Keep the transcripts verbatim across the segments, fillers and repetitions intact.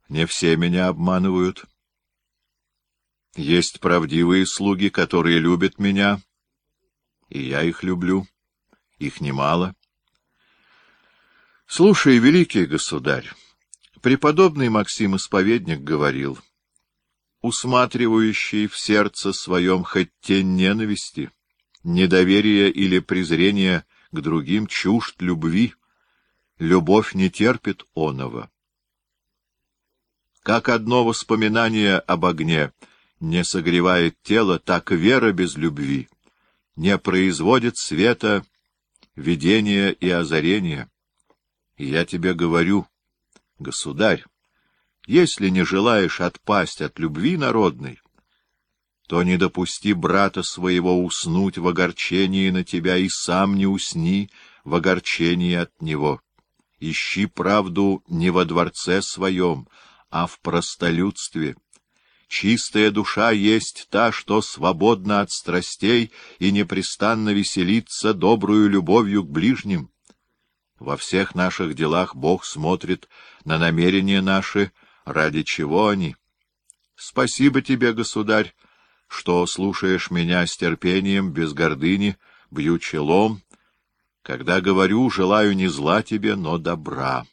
Не все меня обманывают. Есть правдивые слуги, которые любят меня, и я их люблю. Их немало. Слушай, великий государь, преподобный Максим Исповедник говорил: усматривающий в сердце своем хоть тень ненависти, недоверия или презрения к другим чужд любви, любовь не терпит оного. Как одно воспоминание об огне не согревает тело, так вера без любви не производит света, видения и озарения. И я тебе говорю, государь, если не желаешь отпасть от любви народной, то не допусти брата своего уснуть в огорчении на тебя, и сам не усни в огорчении от него. Ищи правду не во дворце своем, а в простолюдстве. Чистая душа есть та, что свободна от страстей и непрестанно веселится добрую любовью к ближним. Во всех наших делах Бог смотрит на намерения наши, ради чего они. Спасибо тебе, государь, что слушаешь меня с терпением, без гордыни, бью челом, когда говорю, желаю не зла тебе, но добра.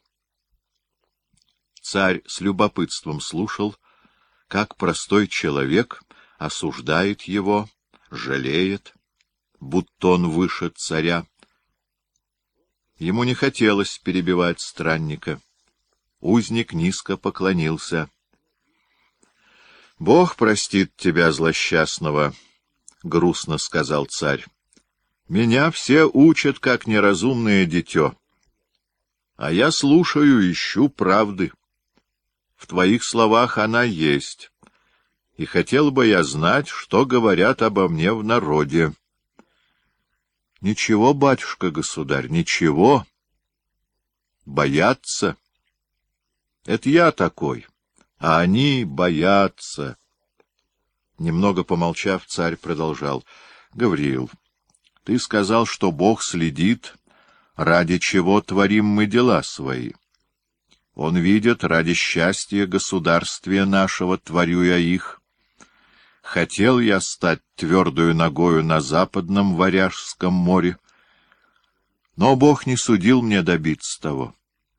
Царь с любопытством слушал, как простой человек осуждает его, жалеет, будто он выше царя. Ему не хотелось перебивать странника. Узник низко поклонился. — Бог простит тебя, злосчастного, — грустно сказал царь. — Меня все учат, как неразумное дитё, а я слушаю, ищу правды. В твоих словах она есть, и хотел бы я знать, что говорят обо мне в народе. — Ничего, батюшка-государь, ничего. Боятся. Это я такой, а они боятся. Немного помолчав, царь продолжал. — Гавриил, ты сказал, что Бог следит, ради чего творим мы дела свои. Он видит, ради счастья государствия нашего творю я их. Хотел я стать твердою ногою на западном Варяжском море, но Бог не судил мне добиться того.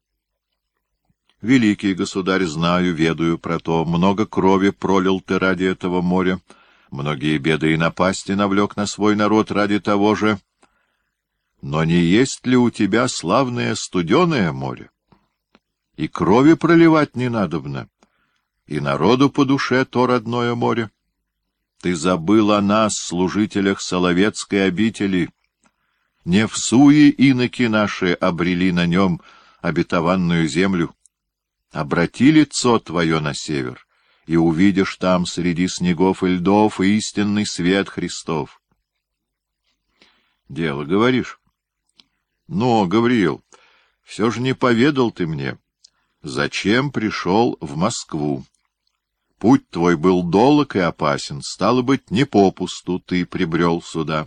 Великий государь, знаю, ведаю про то, много крови пролил ты ради этого моря, многие беды и напасти навлек на свой народ ради того же. Но не есть ли у тебя славное студеное море? И крови проливать не надобно, и народу по душе то родное море. Ты забыл о нас, служителях Соловецкой обители. Не в суе иноки наши обрели на нем обетованную землю. Обрати лицо твое на север, и увидишь там среди снегов и льдов истинный свет Христов. Дело, говоришь? Но, Гавриил, все же не поведал ты мне, зачем пришел в Москву. Путь твой был долг и опасен, стало быть, не попусту ты прибрел сюда.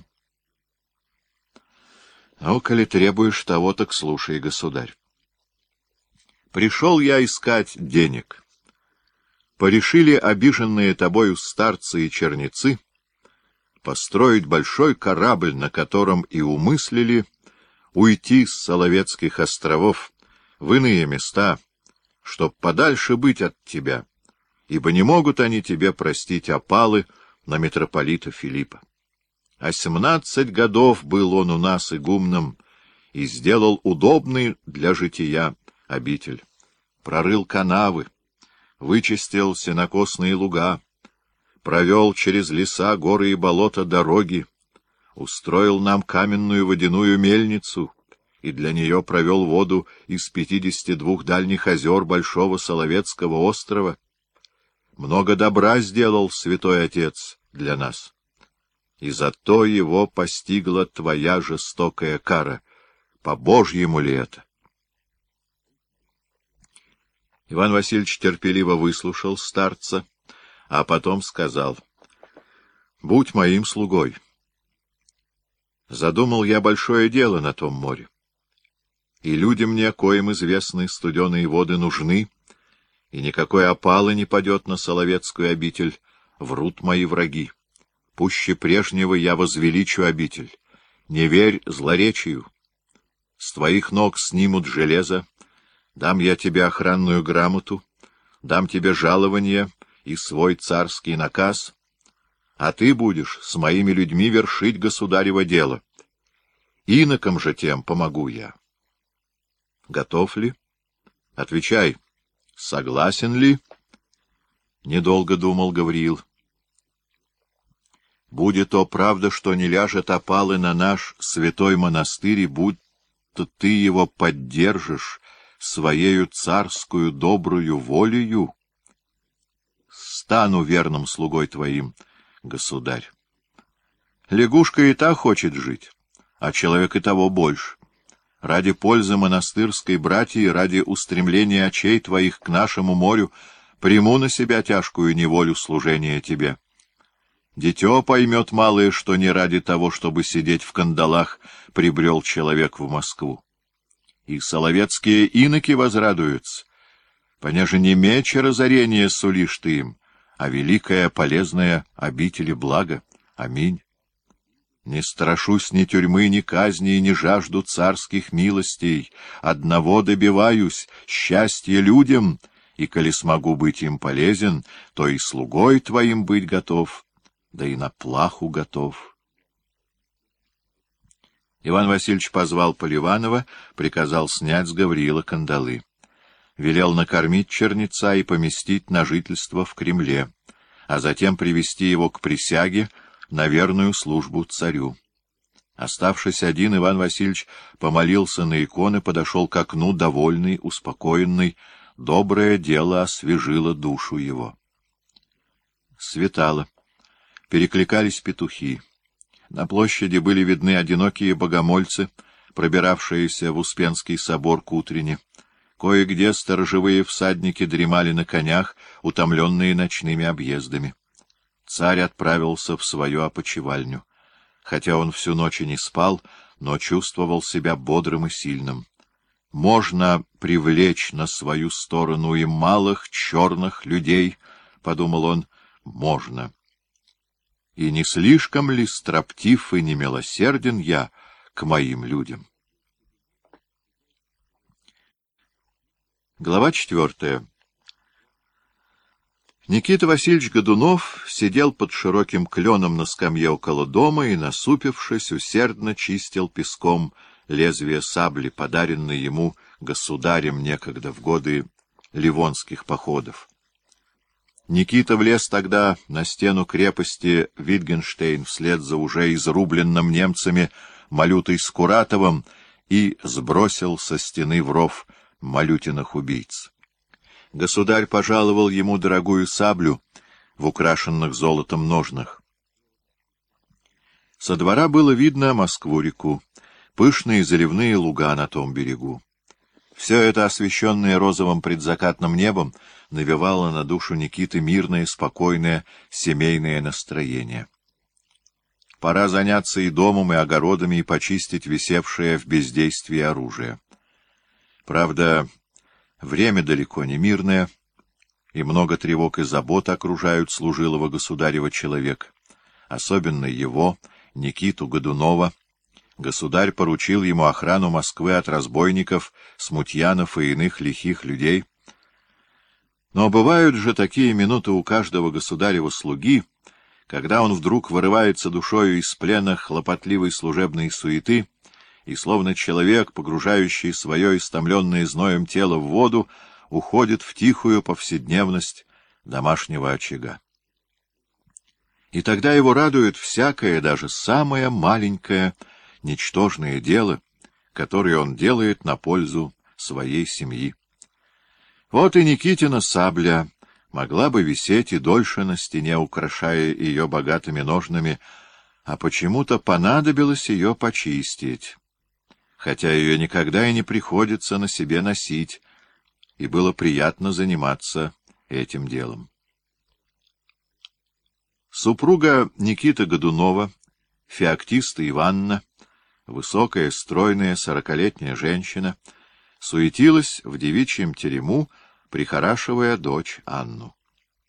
Ну, коли требуешь того, так слушай, государь. Пришел я искать денег. Порешили обиженные тобою старцы и черницы построить большой корабль, на котором и умыслили уйти с Соловецких островов в иные места, чтоб подальше быть от тебя, ибо не могут они тебе простить опалы на митрополита Филиппа. А семнадцать годов был он у нас игумном и сделал удобный для жития обитель. Прорыл канавы, вычистил сенокосные луга, провел через леса, горы и болота дороги, устроил нам каменную водяную мельницу и для нее провел воду из пятидесяти двух дальних озер Большого Соловецкого острова. Много добра сделал святой отец для нас, и зато его постигла твоя жестокая кара. По-божьему ли это? Иван Васильевич терпеливо выслушал старца, а потом сказал: — Будь моим слугой. Задумал я большое дело на том море, и люди мне, коим известны студеные воды, нужны, и никакой опалы не падет на Соловецкую обитель, врут мои враги. Пуще прежнего я возвеличу обитель. Не верь злоречию. С твоих ног снимут железо, дам я тебе охранную грамоту, дам тебе жалование и свой царский наказ, а ты будешь с моими людьми вершить государево дело. Инокам же тем помогу я. Готов ли? Отвечай, согласен ли? Недолго думал Гавриил. Будет то правда, что не ляжет опалы на наш святой монастырь, и будто ты его поддержишь своею царскую добрую волею, стану верным слугой твоим, государь. Лягушка и та хочет жить, а человек и того больше. Ради пользы монастырской братьи, ради устремления очей твоих к нашему морю, приму на себя тяжкую неволю служения тебе. Дитё поймет малое, что не ради того, чтобы сидеть в кандалах, прибрел человек в Москву. И соловецкие иноки возрадуются, понеже не меч и разорение сулишь ты им, а великое полезное обители блага. Аминь. Не страшусь ни тюрьмы, ни казни, ни жажду царских милостей. Одного добиваюсь — счастья людям, и, коли смогу быть им полезен, то и слугой твоим быть готов, да и на плаху готов. Иван Васильевич позвал Поливанова, приказал снять с Гавриила кандалы. Велел накормить чернеца и поместить на жительство в Кремле, а затем привести его к присяге на верную службу царю. Оставшись один, Иван Васильевич помолился на иконы, подошел к окну, довольный, успокоенный. Доброе дело освежило душу его. Светало. Перекликались петухи. На площади были видны одинокие богомольцы, пробиравшиеся в Успенский собор к утренне. Кое-где сторожевые всадники дремали на конях, утомленные ночными объездами. Царь отправился в свою опочивальню. Хотя он всю ночь и не спал, но чувствовал себя бодрым и сильным. Можно привлечь на свою сторону и малых черных людей, — подумал он, — можно. И не слишком ли строптив и немилосерден я к моим людям? Глава четвертая. Никита Васильевич Годунов сидел под широким кленом на скамье около дома и, насупившись, усердно чистил песком лезвие сабли, подаренной ему государем некогда в годы ливонских походов. Никита влез тогда на стену крепости Витгенштейн вслед за уже изрубленным немцами Малютой Скуратовым и сбросил со стены в ров Малютиных убийц. Государь пожаловал ему дорогую саблю в украшенных золотом ножнах. Со двора было видно Москву-реку, пышные заливные луга на том берегу. Все это, освещенное розовым предзакатным небом, навевало на душу Никиты мирное, спокойное, семейное настроение. Пора заняться и домом, и огородами, и почистить висевшее в бездействии оружие. Правда, время далеко не мирное, и много тревог и забот окружают служилого государева человека, особенно его, Никиту Годунова. Государь поручил ему охрану Москвы от разбойников, смутьянов и иных лихих людей. Но бывают же такие минуты у каждого государева слуги, когда он вдруг вырывается душою из плена хлопотливой служебной суеты и, словно человек, погружающий свое истомленное зноем тело в воду, уходит в тихую повседневность домашнего очага. И тогда его радует всякое, даже самое маленькое, ничтожное дело, которое он делает на пользу своей семьи. Вот и Никитина сабля могла бы висеть и дольше на стене, украшая ее богатыми ножнами, а почему-то понадобилось ее почистить, хотя ее никогда и не приходится на себе носить, и было приятно заниматься этим делом. Супруга Никиты Годунова, Феоктиста Ивановна, высокая, стройная, сорокалетняя женщина, суетилась в девичьем терему, прихорашивая дочь Анну.